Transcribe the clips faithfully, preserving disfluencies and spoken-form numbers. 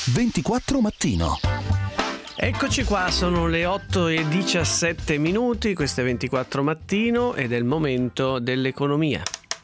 ventiquattro Mattino. Eccoci qua, sono le otto e diciassette minuti, questo è ventiquattro Mattino ed è il momento dell'economia.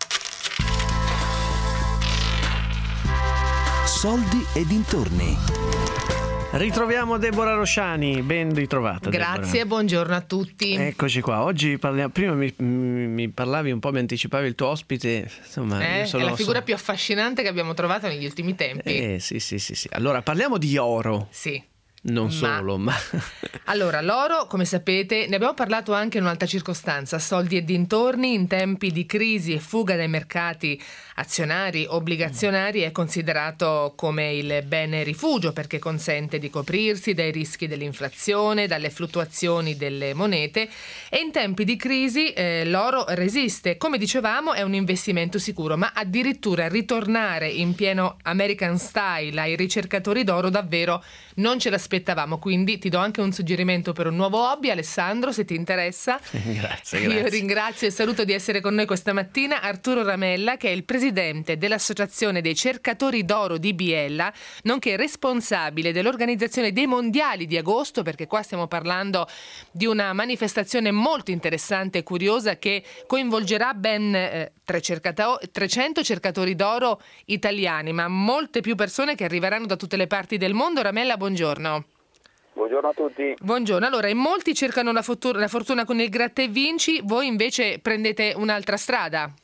Soldi e dintorni. Ritroviamo Deborah Rosciani, ben ritrovata. Grazie, Deborah. Buongiorno a tutti. Eccoci qua, oggi parliamo, prima mi, mi parlavi un po', mi anticipavi il tuo ospite, insomma, Eh, io sono, è la figura so... più affascinante che abbiamo trovato negli ultimi tempi. Eh sì sì sì sì. Allora parliamo di oro. Sì. Non ma... solo, ma... Allora, l'oro, come sapete, ne abbiamo parlato anche in un'altra circostanza, soldi e dintorni, in tempi di crisi e fuga dai mercati azionari, obbligazionari, è considerato come il bene rifugio perché consente di coprirsi dai rischi dell'inflazione, dalle fluttuazioni delle monete, e in tempi di crisi eh, l'oro resiste. Come dicevamo, è un investimento sicuro, ma addirittura ritornare in pieno American style ai ricercatori d'oro davvero non ce l'aspettavamo, quindi ti do anche un suggerimento per un nuovo hobby, Alessandro, se ti interessa. Grazie, Io grazie. ringrazio e saluto di essere con noi questa mattina Arturo Ramella, che è il presidente dell'Associazione dei Cercatori d'Oro di Biella, nonché responsabile dell'organizzazione dei Mondiali di agosto, perché qua stiamo parlando di una manifestazione molto interessante e curiosa che coinvolgerà ben eh, trecento cercatori d'oro italiani, ma molte più persone che arriveranno da tutte le parti del mondo. Ramella, buongiorno. Buongiorno a tutti. Buongiorno. Allora, in molti cercano la, fortuna, la fortuna con il gratta e vinci, voi invece prendete un'altra strada.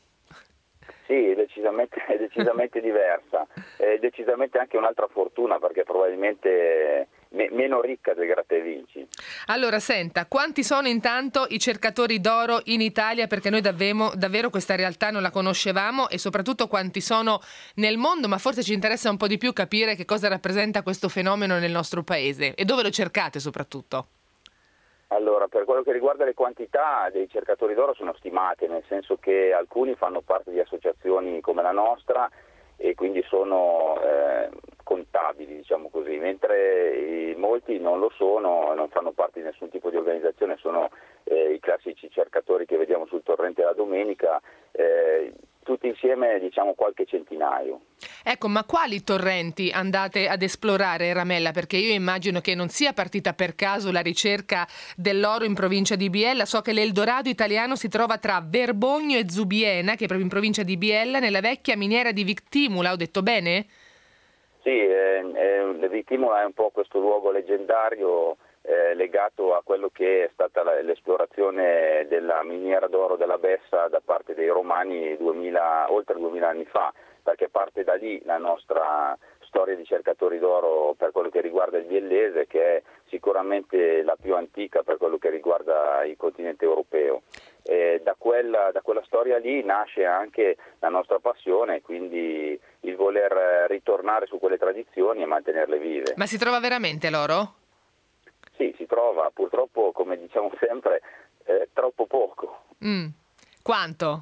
Sì, decisamente, è decisamente diversa, è decisamente anche un'altra fortuna perché probabilmente me, meno ricca del gratta e vinci. Allora, senta, quanti sono intanto i cercatori d'oro in Italia? Perché noi davvero, davvero questa realtà non la conoscevamo, e soprattutto quanti sono nel mondo, ma forse ci interessa un po' di più capire che cosa rappresenta questo fenomeno nel nostro paese e dove lo cercate soprattutto. Allora, per quello che riguarda le quantità dei cercatori d'oro sono stimate, nel senso che alcuni fanno parte di associazioni come la nostra e quindi sono eh, contabili, diciamo così, mentre i, molti non lo sono, non fanno parte di nessun tipo di organizzazione, sono eh, i classici cercatori che vediamo sul torrente la domenica, eh, tutti insieme diciamo qualche centinaio. Ecco, ma quali torrenti andate ad esplorare, Ramella? Perché io immagino che non sia partita per caso la ricerca dell'oro in provincia di Biella. So che l'Eldorado italiano si trova tra Verbogno e Zubiena, che è proprio in provincia di Biella, nella vecchia miniera di Victimula. Ho detto bene? Sì, eh, eh, Victimula è un po' questo luogo leggendario eh, legato a quello che è stata la, l'esplorazione della miniera d'oro della Bessa da parte dei Romani duemila, oltre duemila anni fa, perché parte da lì la nostra storia di cercatori d'oro per quello che riguarda il biellese, che è sicuramente la più antica per quello che riguarda il continente europeo. E da quella, da quella storia lì nasce anche la nostra passione, quindi il voler ritornare su quelle tradizioni e mantenerle vive. Ma si trova veramente l'oro? Sì, si trova, purtroppo, come diciamo sempre, eh, troppo poco. Mm. Quanto?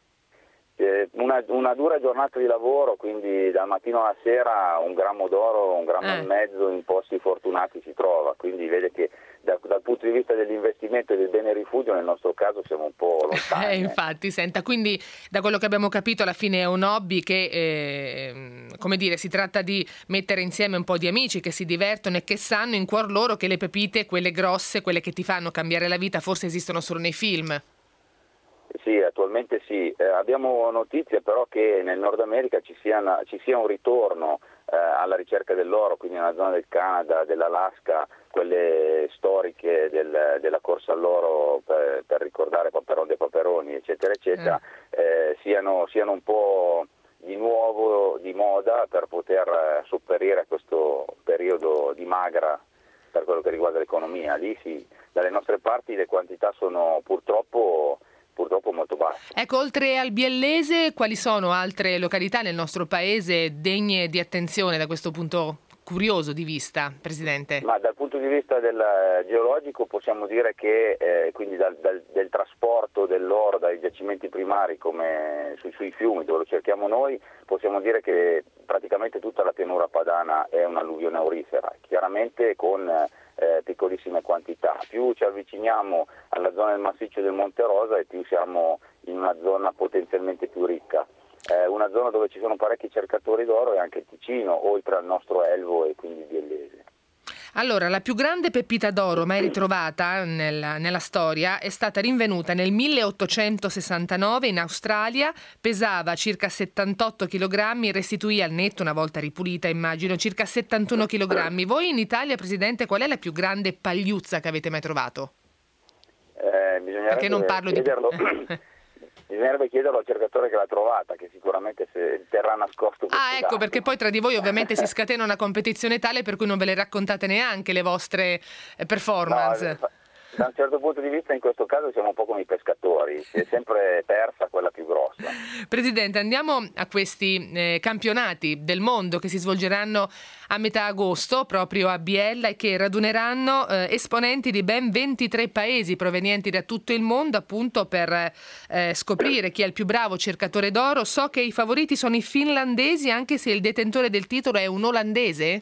Eh, una, una dura giornata di lavoro, quindi dal mattino alla sera un grammo d'oro, un grammo eh. e mezzo in posti fortunati si trova, quindi vede che da, dal punto di vista dell'investimento e del bene rifugio nel nostro caso siamo un po' lontani. Eh, infatti, senta, quindi da quello che abbiamo capito alla fine è un hobby che, eh, come dire, si tratta di mettere insieme un po' di amici che si divertono e che sanno in cuor loro che le pepite, quelle grosse, quelle che ti fanno cambiare la vita, forse esistono solo nei film. Sì, attualmente sì. Eh, abbiamo notizie però che nel Nord America ci sia, una, ci sia un ritorno eh, alla ricerca dell'oro, quindi nella zona del Canada, dell'Alaska, quelle storiche del, della corsa all'oro per, per ricordare Paperon dei Paperoni, eccetera, eccetera, eh. Eh, siano, siano un po' di nuovo di moda per poter sopperire a questo periodo di magra per quello che riguarda l'economia. Lì sì, dalle nostre parti le quantità sono purtroppo purtroppo molto basse. Ecco, oltre al biellese, quali sono altre località nel nostro paese degne di attenzione da questo punto curioso di vista, Presidente? Ma dal punto di vista del geologico possiamo dire che eh, quindi dal, dal, del trasporto dell'oro dai giacimenti primari come sui, sui fiumi dove lo cerchiamo noi, possiamo dire che praticamente tutta la pianura padana è un'alluvione aurifera, chiaramente con eh, piccolissime quantità. Più ci avviciniamo alla zona del massiccio del Monte Rosa e più siamo in una zona potenzialmente più ricca. Eh, una zona dove ci sono parecchi cercatori d'oro è anche il Ticino, oltre al nostro Elvo e quindi Allora, la più grande pepita d'oro mai ritrovata nella, nella storia è stata rinvenuta nel milleottocentosessantanove in Australia, pesava circa settantotto chilogrammi, restituì al netto, una volta ripulita immagino, circa settantuno chilogrammi. Voi in Italia, Presidente, qual è la più grande pagliuzza che avete mai trovato? Eh, Perché non parlo chiederlo. di... Bisognerebbe chiederlo al cercatore che l'ha trovata, che sicuramente se terrà nascosto questo Ah, ecco, dato. perché poi tra di voi ovviamente si scatena una competizione tale per cui non ve le raccontate neanche le vostre performance. No, da un certo punto di vista in questo caso siamo un po' come i pescatori, si è sempre persa quella più grossa. Presidente, andiamo a questi eh, campionati del mondo che si svolgeranno a metà agosto proprio a Biella e che raduneranno eh, esponenti di ben ventitré paesi provenienti da tutto il mondo, appunto per eh, scoprire chi è il più bravo cercatore d'oro. So che i favoriti sono i finlandesi, anche se il detentore del titolo è un olandese?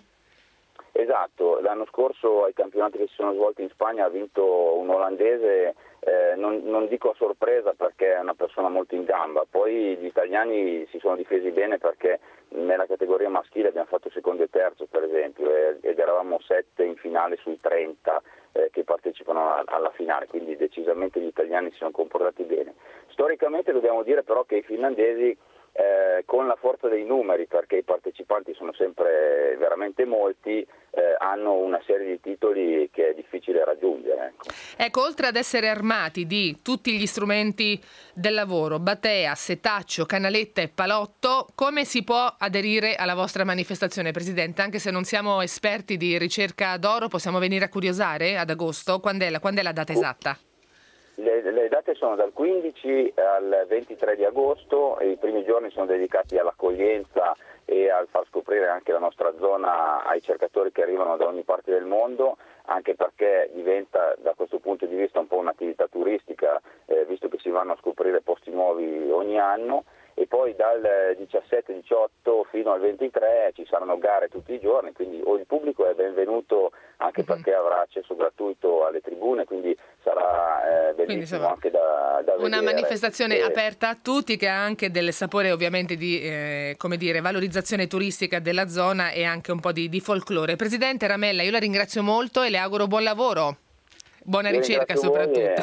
Esatto, l'anno scorso ai campionati che si sono svolti in Spagna ha vinto un olandese, eh, non, non dico a sorpresa perché è una persona molto in gamba, poi gli italiani si sono difesi bene perché nella categoria maschile abbiamo fatto secondo e terzo per esempio ed eravamo sette in finale sui trenta eh, che partecipano alla finale, quindi decisamente gli italiani si sono comportati bene. Storicamente dobbiamo dire però che i finlandesi Eh, con la forza dei numeri, perché i partecipanti sono sempre veramente molti, eh, hanno una serie di titoli che è difficile raggiungere. Ecco. ecco, oltre ad essere armati di tutti gli strumenti del lavoro, batea, setaccio, canaletta e palotto, come si può aderire alla vostra manifestazione, Presidente? Anche se non siamo esperti di ricerca d'oro, possiamo venire a curiosare ad agosto? Quando è la, quando è la data esatta? Le, le date sono dal quindici al ventitré di agosto e i primi giorni sono dedicati all'accoglienza e al far scoprire anche la nostra zona ai cercatori che arrivano da ogni parte del mondo, anche perché diventa da questo punto di vista un po' un'attività turistica, eh, visto che si vanno a scoprire posti nuovi ogni anno. E poi dal diciassette diciotto fino al ventitré ci saranno gare tutti i giorni, quindi il pubblico è benvenuto anche perché avrà accesso gratuito alle tribune, quindi sarà eh, bellissimo quindi, anche da, da vedere. Una manifestazione e... aperta a tutti che ha anche del sapore ovviamente di eh, come dire, valorizzazione turistica della zona e anche un po' di, di folklore. Presidente Ramella, io la ringrazio molto e le auguro buon lavoro. Buona io ricerca soprattutto. E...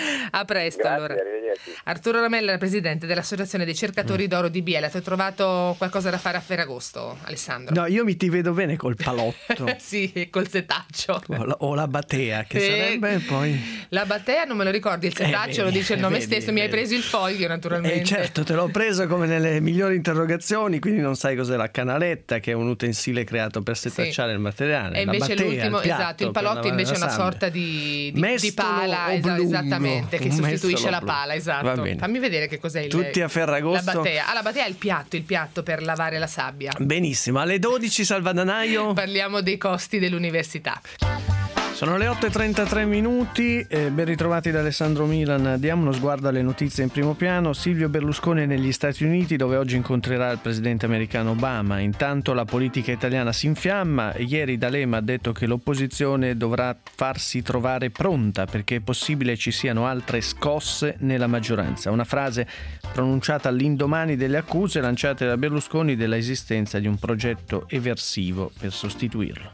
A presto. Grazie, allora. arrivederci. Arturo Ramella, presidente dell'Associazione dei Cercatori d'Oro di Biella. Ti hai trovato qualcosa da fare a Ferragosto, Alessandro? No, io mi ti vedo bene col palotto. Sì, col setaccio. O la, o la batea, che eh, sarebbe poi... La batea non me lo ricordi, il setaccio eh, vedi, lo dice il nome vedi, stesso. Vedi. Mi hai preso il foglio, naturalmente. Eh, certo, te l'ho preso come nelle migliori interrogazioni, quindi non sai cos'è la canaletta, che è un utensile creato per setacciare sì. il materiale. E invece batea, l'ultimo, il piatto, esatto, il palotto invece è una sabbia. sorta di, di, di pala, es- esattamente, che un sostituisce la blu. pala, esatto. Fammi vedere che cos'è il Tutti a Ferragosto. La batea. Ah, la batea è il piatto, il piatto per lavare la sabbia. Benissimo, alle dodici Salvadanaio. Parliamo dei costi dell'università. Sono le otto e trentatré minuti, eh, ben ritrovati da Alessandro Milan. Diamo uno sguardo alle notizie in primo piano. Silvio Berlusconi è negli Stati Uniti, dove oggi incontrerà il presidente americano Obama. Intanto la politica italiana si infiamma. Ieri D'Alema ha detto che l'opposizione dovrà farsi trovare pronta perché è possibile ci siano altre scosse nella maggioranza. Una frase pronunciata all'indomani delle accuse lanciate da Berlusconi della esistenza di un progetto eversivo per sostituirlo.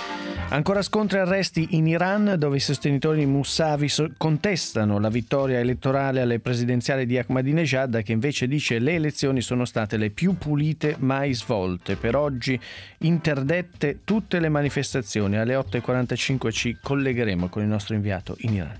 Ancora scontri e arresti in Iran, dove i sostenitori di Mousavi contestano la vittoria elettorale alle presidenziali di Ahmadinejad, che invece dice le elezioni sono state le più pulite mai svolte. Per oggi interdette tutte le manifestazioni. Alle otto e quarantacinque ci collegheremo con il nostro inviato in Iran.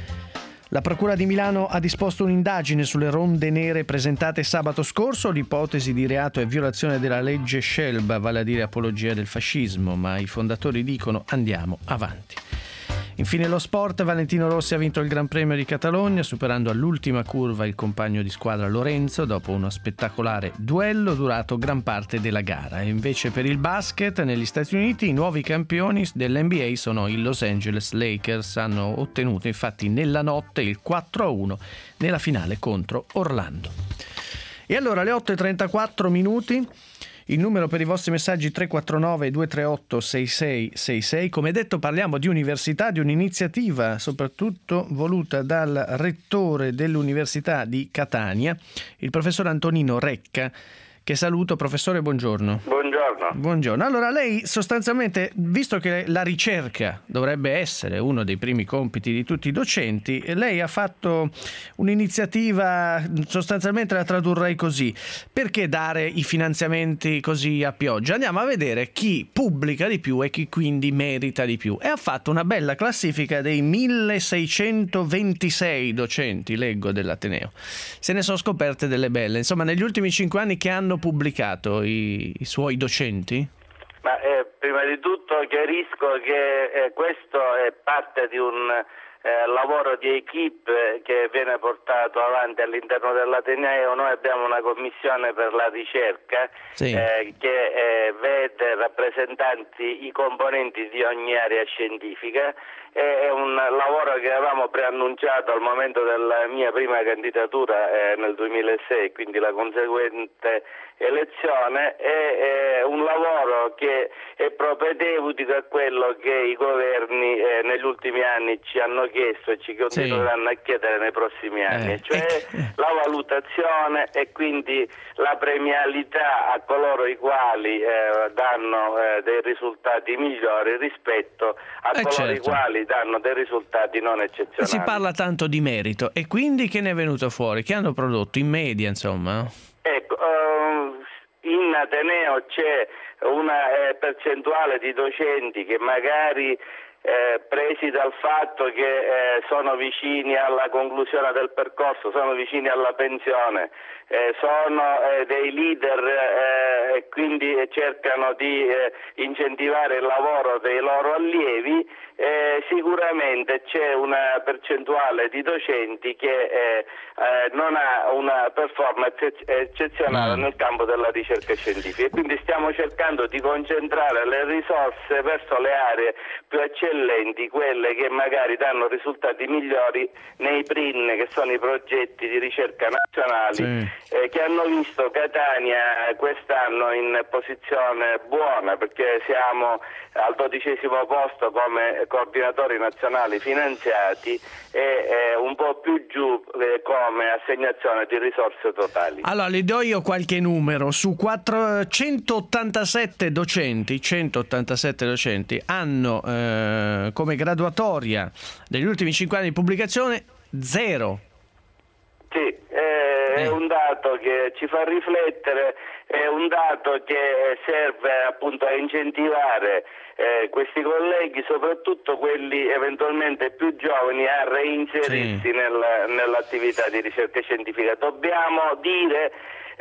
La Procura di Milano ha disposto un'indagine sulle ronde nere presentate sabato scorso. L'ipotesi di reato è violazione della legge Scelba, vale a dire apologia del fascismo, ma i fondatori dicono andiamo avanti. Infine lo sport, Valentino Rossi ha vinto il Gran Premio di Catalogna superando all'ultima curva il compagno di squadra Lorenzo dopo uno spettacolare duello durato gran parte della gara. E invece per il basket negli Stati Uniti i nuovi campioni dell'N B A sono i Los Angeles Lakers, hanno ottenuto infatti nella notte il quattro a uno nella finale contro Orlando. E allora alle otto e trentaquattro minuti il numero per i vostri messaggi tre quattro nove due tre otto sei sei sei sei. Come detto parliamo di università, di un'iniziativa soprattutto voluta dal rettore dell'Università di Catania, il professor Antonino Recca, che saluto. Professore, buongiorno. Buongiorno. Buongiorno. Allora, lei sostanzialmente, visto che la ricerca dovrebbe essere uno dei primi compiti di tutti i docenti, lei ha fatto un'iniziativa, sostanzialmente la tradurrei così: perché dare i finanziamenti così a pioggia? Andiamo a vedere chi pubblica di più e chi quindi merita di più, e ha fatto una bella classifica dei milleseicentoventisei docenti, leggo, dell'Ateneo. Se ne sono scoperte delle belle, insomma, negli ultimi cinque anni, che hanno pubblicato i, i suoi docenti? Ma eh, prima di tutto chiarisco che eh, questo è parte di un eh, lavoro di equipe che viene portato avanti all'interno dell'Ateneo. Noi abbiamo una commissione per la ricerca, sì. eh, che eh, vede rappresentanti i componenti di ogni area scientifica. È un lavoro che avevamo preannunciato al momento della mia prima candidatura eh, nel duemilasei, quindi la conseguente elezione. È, è un lavoro che è propedeutico a quello che i governi eh, negli ultimi anni ci hanno chiesto e ci continueranno sì. a chiedere nei prossimi anni, eh, cioè eh. la valutazione e quindi la premialità a coloro i quali eh, danno eh, dei risultati migliori rispetto a eh, coloro certo. i quali danno dei risultati non eccezionali. Si parla tanto di merito, e quindi che ne è venuto fuori? Che hanno prodotto in media, insomma? Ecco, uh, in Ateneo c'è una eh, percentuale di docenti che magari eh, presi dal fatto che eh, sono vicini alla conclusione del percorso, sono vicini alla pensione, eh, sono eh, dei leader eh, e quindi cercano di eh, incentivare il lavoro dei loro allievi. Eh, sicuramente c'è una percentuale di docenti che eh, eh, non ha una performance eccezionale mm. nel campo della ricerca scientifica, e quindi stiamo cercando di concentrare le risorse verso le aree più eccellenti, quelle che magari danno risultati migliori nei P R I N, che sono i progetti di ricerca nazionali, sì. eh, che hanno visto Catania quest'anno in posizione buona, perché siamo al dodicesimo posto come coordinatori nazionali finanziati e eh, un po' più giù eh, come assegnazione di risorse totali. Allora, le do io qualche numero. Su quattrocentottantasette docenti, centottantasette docenti hanno eh, come graduatoria degli ultimi cinque anni di pubblicazione zero. Sì, eh, è un dato che ci fa riflettere, è un dato che serve appunto a incentivare eh, questi colleghi, soprattutto quelli eventualmente più giovani, a reinserirsi sì. nel, nell'attività di ricerca scientifica. Dobbiamo dire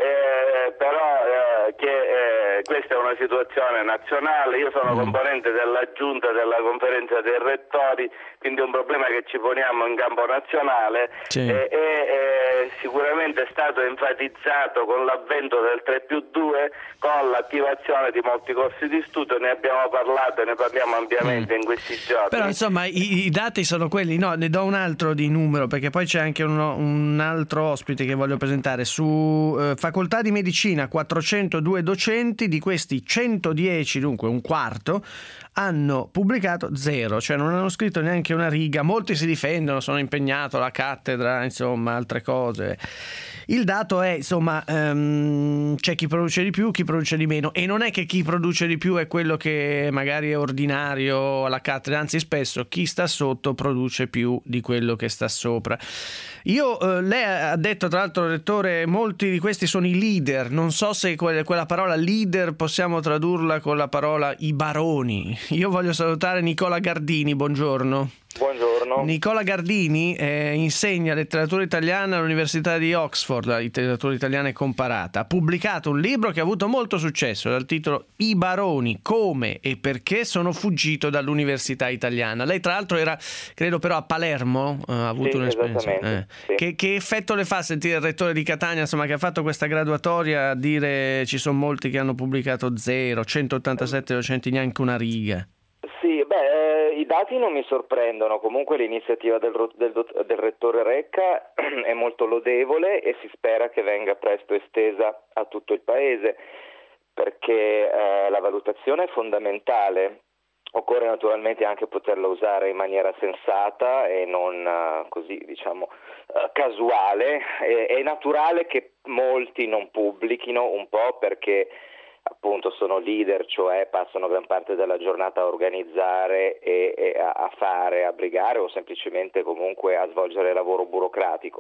Eh, però eh, che eh, questa è una situazione nazionale. Io sono mm. componente della giunta della conferenza dei rettori, quindi è un problema che ci poniamo in campo nazionale sì. e eh, sicuramente è stato enfatizzato con l'avvento del tre più due, con l'attivazione di molti corsi di studio. Ne abbiamo parlato e ne parliamo ampiamente mm. in questi giorni. Però insomma i, i dati sono quelli. No, ne do un altro di numero, perché poi c'è anche uno, un altro ospite che voglio presentare. Su eh, Facoltà di Medicina quattrocentodue docenti, di questi centodieci, dunque un quarto, hanno pubblicato zero, cioè non hanno scritto neanche una riga. Molti si difendono, sono impegnato alla cattedra, insomma, altre cose. Il dato è, insomma, um, c'è chi produce di più, chi produce di meno, e non è che chi produce di più è quello che magari è ordinario alla cattedra, anzi spesso chi sta sotto produce più di quello che sta sopra. Io, eh, lei ha detto, tra l'altro, rettore, molti di questi sono i leader. Non so se que- quella parola leader possiamo tradurla con la parola i baroni. Io voglio salutare Nicola Gardini, buongiorno. Buongiorno. Nicola Gardini eh, insegna letteratura italiana all'Università di Oxford, la letteratura italiana comparata. Ha pubblicato un libro che ha avuto molto successo dal titolo I baroni, come e perché sono fuggito dall'Università italiana. Lei tra l'altro era, credo però, a Palermo, eh, ha avuto sì, un'esperienza. Eh. Sì. Che, che effetto le fa sentire il rettore di Catania, insomma, che ha fatto questa graduatoria, a dire ci sono molti che hanno pubblicato zero, centottantasette docenti neanche una riga? Sì, beh, eh, i dati non mi sorprendono. Comunque l'iniziativa del, del, del rettore Recca è molto lodevole e si spera che venga presto estesa a tutto il paese, perché eh, la valutazione è fondamentale occorre naturalmente anche poterla usare in maniera sensata e non uh, così, diciamo, uh, casuale. È, è naturale che molti non pubblichino, un po' perché appunto sono leader, cioè passano gran parte della giornata a organizzare e, e a, a fare, a brigare o semplicemente comunque a svolgere lavoro burocratico.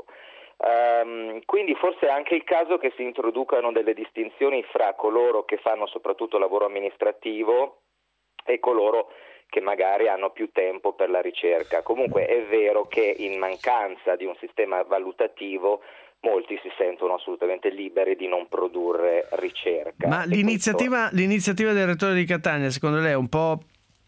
Um, quindi forse è anche il caso che si introducano delle distinzioni fra coloro che fanno soprattutto lavoro amministrativo e coloro che magari hanno più tempo per la ricerca. Comunque è vero che in mancanza di un sistema valutativo molti si sentono assolutamente liberi di non produrre ricerca. Ma l'iniziativa, questo... l'iniziativa del rettore di Catania, secondo lei è un po',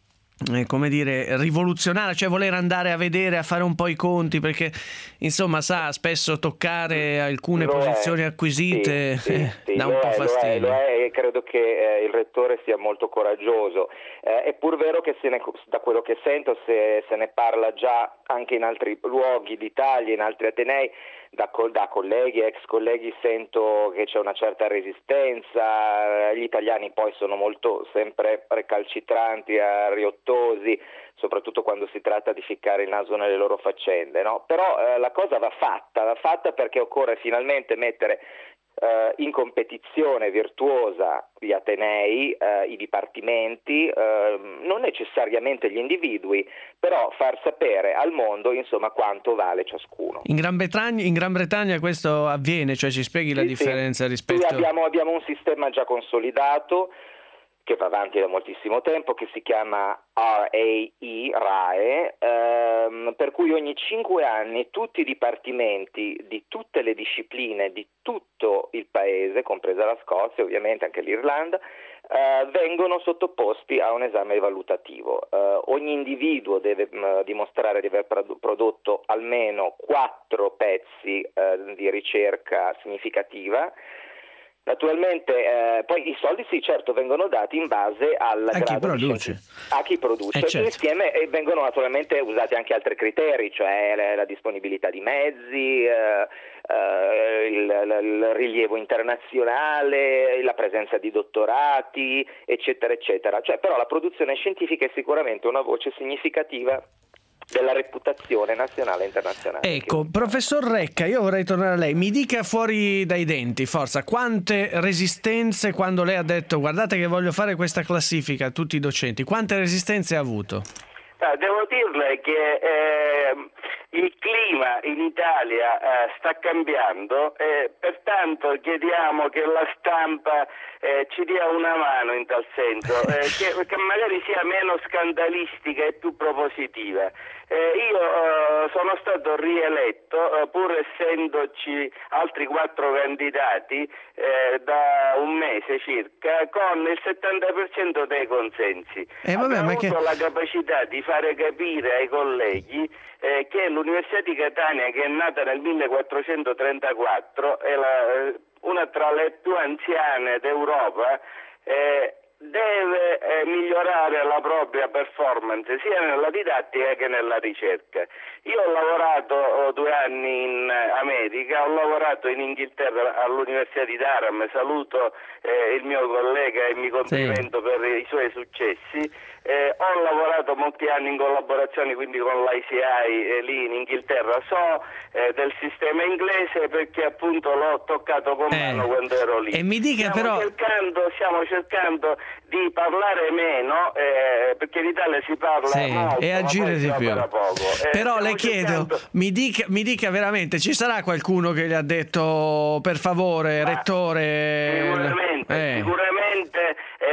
eh, come dire, rivoluzionaria, cioè voler andare a vedere, a fare un po' i conti, perché insomma sa spesso toccare alcune lo posizioni è. acquisite sì, sì, sì, dà un po' è, fastidio. Lo è, lo è, e credo che eh, il rettore sia molto coraggioso. Eh, è pur vero che se ne, da quello che sento se, se ne parla già anche in altri luoghi d'Italia, in altri atenei. Da, da colleghi, ex colleghi sento che c'è una certa resistenza, gli italiani poi sono molto sempre recalcitranti, riottosi, soprattutto quando si tratta di ficcare il naso nelle loro faccende, no? Però eh, la cosa va fatta, va fatta perché occorre finalmente mettere Uh, in competizione virtuosa gli atenei, uh, i dipartimenti, uh, non necessariamente gli individui, però far sapere al mondo insomma quanto vale ciascuno. In Gran Bretagna, in Gran Bretagna questo avviene, cioè ci spieghi la sì, differenza sì. rispetto... Qui abbiamo, abbiamo un sistema già consolidato che va avanti da moltissimo tempo, che si chiama R A E, R A E, ehm, per cui ogni cinque anni tutti i dipartimenti di tutte le discipline di tutto il paese, compresa la Scozia, ovviamente anche l'Irlanda, eh, vengono sottoposti a un esame valutativo. Eh, ogni individuo deve mh, dimostrare di aver prodotto almeno quattro pezzi eh, di ricerca significativa. Naturalmente eh, poi i soldi sì certo vengono dati in base al a grado chi produce, di a chi produce eh, certo. Insieme e vengono naturalmente usati anche altri criteri, cioè la, la disponibilità di mezzi, eh, eh, il, il rilievo internazionale, la presenza di dottorati, eccetera eccetera. Cioè, però la produzione scientifica è sicuramente una voce significativa della reputazione nazionale e internazionale. Ecco, professor Recca, io vorrei tornare a lei. Mi dica fuori dai denti, forza, quante resistenze quando lei ha detto guardate che voglio fare questa classifica a tutti i docenti, quante resistenze ha avuto? Ah, devo dirle che eh, il clima in Italia eh, sta cambiando e pertanto chiediamo che la stampa eh, ci dia una mano in tal senso, eh, che, che magari sia meno scandalistica e più propositiva. Eh, io eh, sono stato rieletto, eh, pur essendoci altri quattro candidati, eh, da un mese circa, con il settanta per cento dei consensi. Eh, vabbè, Abbiamo ma avuto che... la capacità di fare capire ai colleghi eh, che l'Università di Catania, che è nata nel millequattrocentotrentaquattro, è la, una tra le più anziane d'Europa, eh, deve eh, migliorare la propria performance sia nella didattica che nella ricerca. Io ho lavorato oh, due anni in America, ho lavorato in Inghilterra all'Università di Durham, saluto eh, il mio collega e mi complimento sì. per i suoi successi. Eh, ho lavorato molti anni in collaborazione quindi con l'I C I eh, lì in Inghilterra, so eh, del sistema inglese perché appunto l'ho toccato con mano eh, quando ero lì. E mi dica stiamo però... cercando, stiamo cercando di parlare meno eh, perché in Italia si parla sì, molto e agire di più. Poco. Eh, però le chiedo, cercando... mi, dica, mi dica veramente, ci sarà qualcuno che gli ha detto per favore, ma rettore? Sicuramente, eh. sicuramente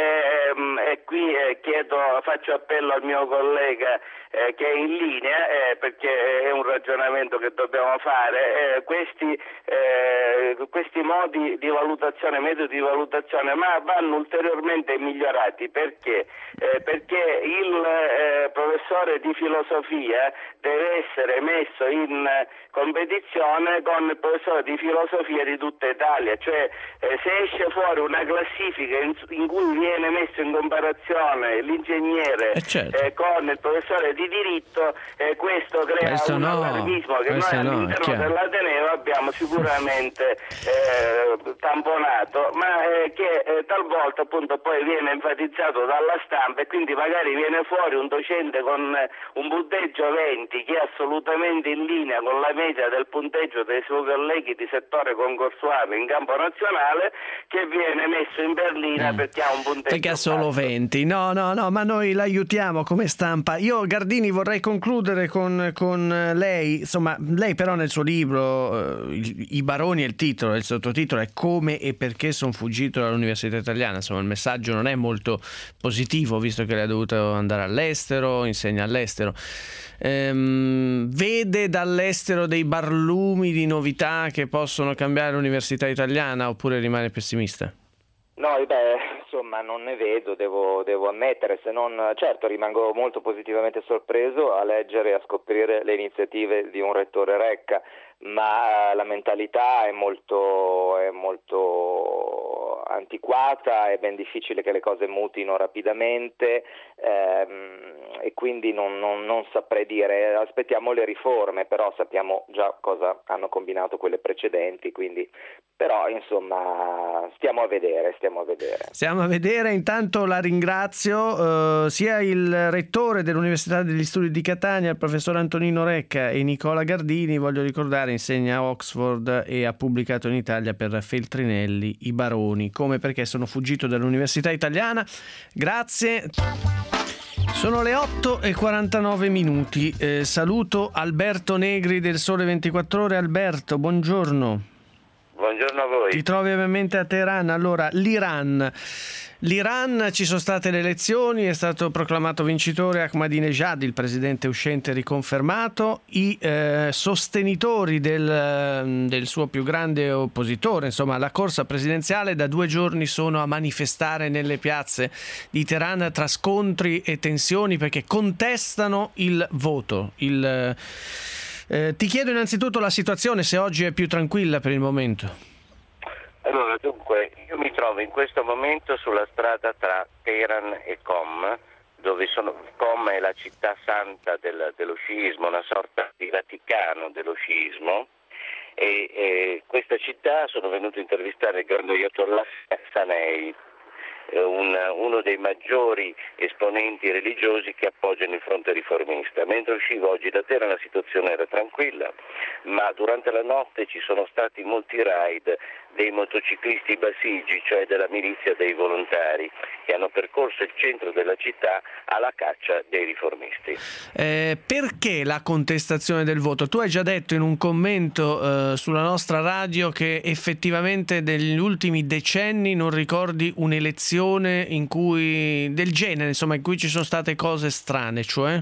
eh, e qui eh, chiedo, faccio appello al mio collega eh, che è in linea eh, perché è un ragionamento che dobbiamo fare, eh, questi, eh, questi modi di valutazione, metodi di valutazione, ma vanno ulteriormente migliorati perché? Eh, perché il eh, professore di filosofia deve essere messo in competizione con il professore di filosofia di tutta Italia, cioè eh, se esce fuori una classifica in, in cui viene messo in comparazione relazione l'ingegnere eh certo. eh, con il professore di diritto, eh, questo crea questo un no, allarmismo che noi no, all'interno dell'Ateneo abbiamo sicuramente eh, tamponato, ma eh, che eh, talvolta appunto poi viene enfatizzato dalla stampa, e quindi magari viene fuori un docente con eh, un punteggio venti che è assolutamente in linea con la media del punteggio dei suoi colleghi di settore concorsuale in campo nazionale, che viene messo in berlina mm. perché ha un punteggio perché ha solo venti. No, no, no, ma noi l'aiutiamo come stampa. Io, Gardini, vorrei concludere con, con lei. Insomma, lei però nel suo libro, eh, I baroni è il titolo, il sottotitolo è Come e perché sono fuggito dall'Università Italiana. Insomma, il messaggio non è molto positivo, visto che lei ha dovuto andare all'estero, insegna all'estero. Ehm, vede dall'estero dei barlumi di novità che possono cambiare l'Università Italiana, oppure rimane pessimista? No, beh, insomma non ne vedo, devo, devo ammettere, se non, certo rimango molto positivamente sorpreso a leggere e a scoprire le iniziative di un rettore Recca, ma la mentalità è molto, è molto antiquata, è ben difficile che le cose mutino rapidamente ehm, e quindi non, non, non saprei dire, aspettiamo le riforme, però sappiamo già cosa hanno combinato quelle precedenti, quindi però insomma stiamo a vedere, stiamo a vedere. Stiamo a vedere, intanto la ringrazio eh, sia il rettore dell'Università degli Studi di Catania, il professor Antonino Recca, e Nicola Gardini, voglio ricordare, insegna a Oxford e ha pubblicato in Italia per Feltrinelli I baroni, come perché sono fuggito dall'Università Italiana. Grazie. Sono le otto e quarantanove minuti. Eh, saluto Alberto Negri del Sole ventiquattro Ore. Alberto, buongiorno. Buongiorno a voi. Ti trovi ovviamente a Teheran. Allora, l'Iran. L'Iran, ci sono state le elezioni, è stato proclamato vincitore Ahmadinejad, il presidente uscente riconfermato. I eh, sostenitori del, del suo più grande oppositore, insomma, la corsa presidenziale, da due giorni sono a manifestare nelle piazze di Teheran tra scontri e tensioni perché contestano il voto. Il, eh, ti chiedo innanzitutto la situazione, se oggi è più tranquilla per il momento. Allora, dunque, io mi trovo in questo momento sulla strada tra Teheran e Qom, dove sono, Qom è la città santa del, dello sciismo, una sorta di Vaticano dello sciismo, e, e questa città sono venuto a intervistare il grande Ayatollah Sanei, Un, uno dei maggiori esponenti religiosi che appoggiano il fronte riformista. Mentre uscivo oggi da Teheran la situazione era tranquilla, ma durante la notte ci sono stati molti raid dei motociclisti basigi, cioè della milizia dei volontari, che hanno percorso il centro della città alla caccia dei riformisti. Eh, perché la contestazione del voto? Tu hai già detto in un commento eh, sulla nostra radio che effettivamente negli ultimi decenni non ricordi un'elezione in cui del genere, insomma, in cui ci sono state cose strane, cioè?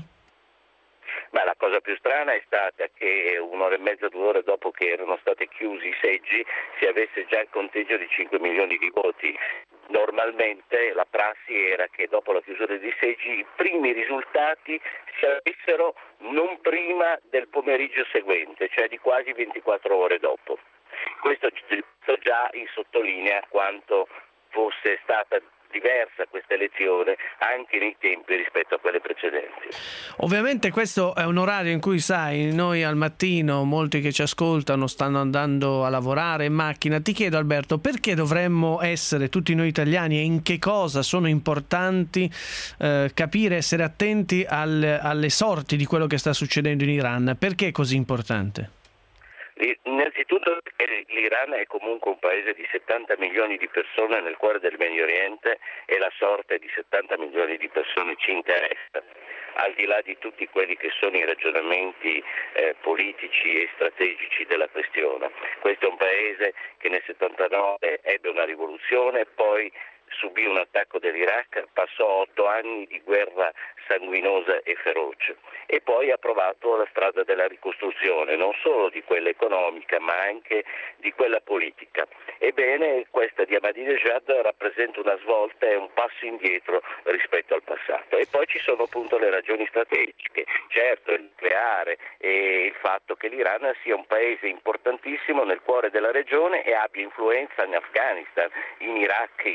Ma la cosa più strana è stata che un'ora e mezza, due ore dopo che erano stati chiusi i seggi si avesse già il conteggio di cinque milioni di voti. Normalmente la prassi era che dopo la chiusura dei seggi i primi risultati si avessero non prima del pomeriggio seguente, cioè di quasi ventiquattro ore dopo. Questo già sottolinea quanto fosse stata diversa questa elezione anche nei tempi rispetto a quelle precedenti. Ovviamente questo è un orario in cui, sai, noi al mattino, molti che ci ascoltano stanno andando a lavorare in macchina. Ti chiedo, Alberto, perché dovremmo essere tutti noi italiani, e in che cosa sono importanti eh, capire, essere attenti al, alle sorti di quello che sta succedendo in Iran? Perché è così importante? Innanzitutto perché l'Iran è comunque un paese di settanta milioni di persone nel cuore del Medio Oriente e la sorte di settanta milioni di persone ci interessa, al di là di tutti quelli che sono i ragionamenti eh, politici e strategici della questione. Questo è un paese che nel settantanove ebbe una rivoluzione, poi subì un attacco dell'Iraq, passò otto anni di guerra sanguinosa e feroce e poi ha provato la strada della ricostruzione, non solo di quella economica ma anche di quella politica. Ebbene, questa di Ahmadinejad rappresenta una svolta e un passo indietro rispetto al passato. E poi ci sono appunto le ragioni strategiche, certo il nucleare e il fatto che l'Iran sia un paese importantissimo nel cuore della regione e abbia influenza in Afghanistan, in Iraq, in Libano.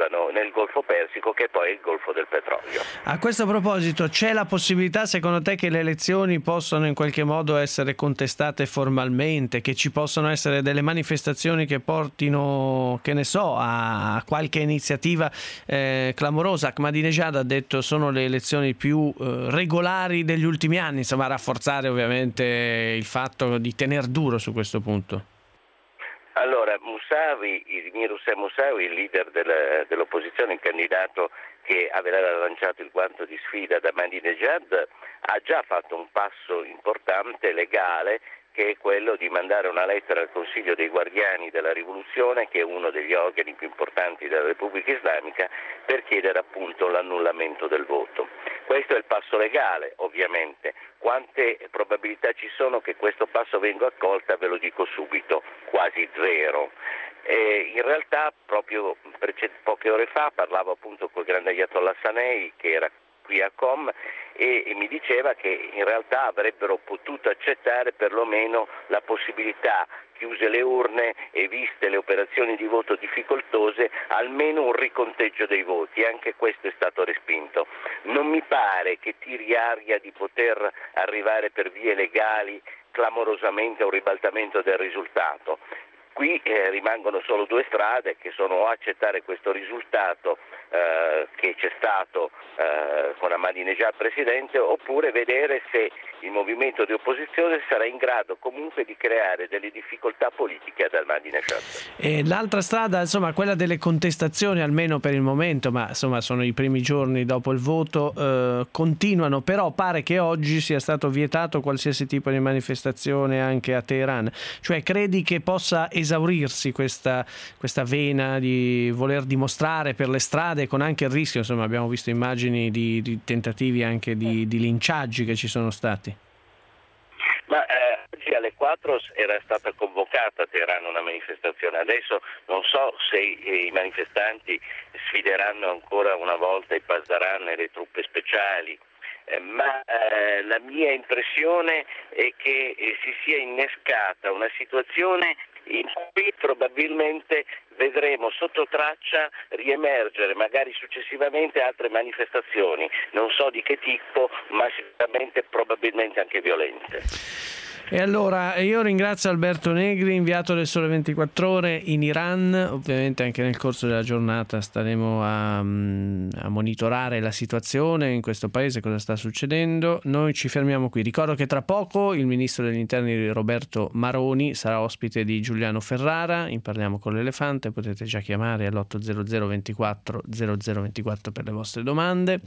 Libano, nel Golfo Persico, che poi è il Golfo del petrolio. A questo proposito, c'è la possibilità secondo te che le elezioni possano in qualche modo essere contestate formalmente, che ci possano essere delle manifestazioni che portino, che ne so, a qualche iniziativa eh, clamorosa? Ahmadinejad ha detto sono le elezioni più eh, regolari degli ultimi anni, insomma, a rafforzare ovviamente il fatto di tener duro su questo punto. Allora, Musawi, Mir Hossein Musawi, il leader del, dell'opposizione, il candidato che aveva lanciato il guanto di sfida ad Ahmadinejad, ha già fatto un passo importante legale, che è quello di mandare una lettera al Consiglio dei Guardiani della Rivoluzione, che è uno degli organi più importanti della Repubblica Islamica, per chiedere appunto l'annullamento del voto. Questo è il passo legale, ovviamente. Quante probabilità ci sono che questo passo venga accolta, ve lo dico subito, quasi zero. E in realtà proprio poche ore fa parlavo appunto col grande Ayatollah Sanei, che era qui a Com, e, e mi diceva che in realtà avrebbero potuto accettare perlomeno la possibilità, chiuse le urne e viste le operazioni di voto difficoltose, almeno un riconteggio dei voti. Anche questo è stato respinto. Non mi pare che tiri aria di poter arrivare per vie legali clamorosamente a un ribaltamento del risultato. Qui eh, rimangono solo due strade, che sono o accettare questo risultato eh, che c'è stato eh, con Ahmadinejad presidente, oppure vedere se il movimento di opposizione sarà in grado comunque di creare delle difficoltà politiche ad Ahmadinejad. E l'altra strada, insomma, quella delle contestazioni, almeno per il momento, ma insomma sono i primi giorni dopo il voto, eh, continuano, però pare che oggi sia stato vietato qualsiasi tipo di manifestazione anche a Teheran. Cioè, credi che possa esaurirsi questa, questa vena di voler dimostrare per le strade, con anche il rischio, insomma abbiamo visto immagini di, di tentativi anche di, di linciaggi che ci sono stati? Ma eh, oggi alle quattro era stata convocata a Teheran una manifestazione. Adesso non so se i, i manifestanti sfideranno ancora una volta i Pasdaran e le truppe speciali, eh, ma eh, la mia impressione è che eh, si sia innescata una situazione in cui probabilmente vedremo sotto traccia riemergere magari successivamente altre manifestazioni, non so di che tipo, ma sicuramente probabilmente anche violente. E allora io ringrazio Alberto Negri, inviato del Sole ventiquattro Ore in Iran. Ovviamente anche nel corso della giornata staremo a, a monitorare la situazione in questo paese, cosa sta succedendo. Noi ci fermiamo qui. Ricordo che tra poco il ministro degli interni Roberto Maroni sarà ospite di Giuliano Ferrara, in Parliamo con l'Elefante. Potete già chiamare all'ottocento ventiquattro zero zero ventiquattro per le vostre domande.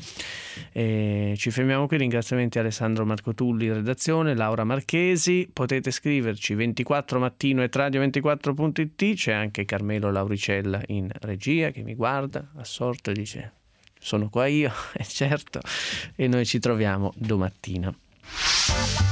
E ci fermiamo qui. Ringraziamenti a Alessandro Marcotulli in redazione, Laura Marchesi. Potete scriverci ventiquattro mattino at radio ventiquattro punto it. C'è anche Carmelo Lauricella in regia che mi guarda assorto e dice sono qua io, è certo, e noi ci troviamo domattina.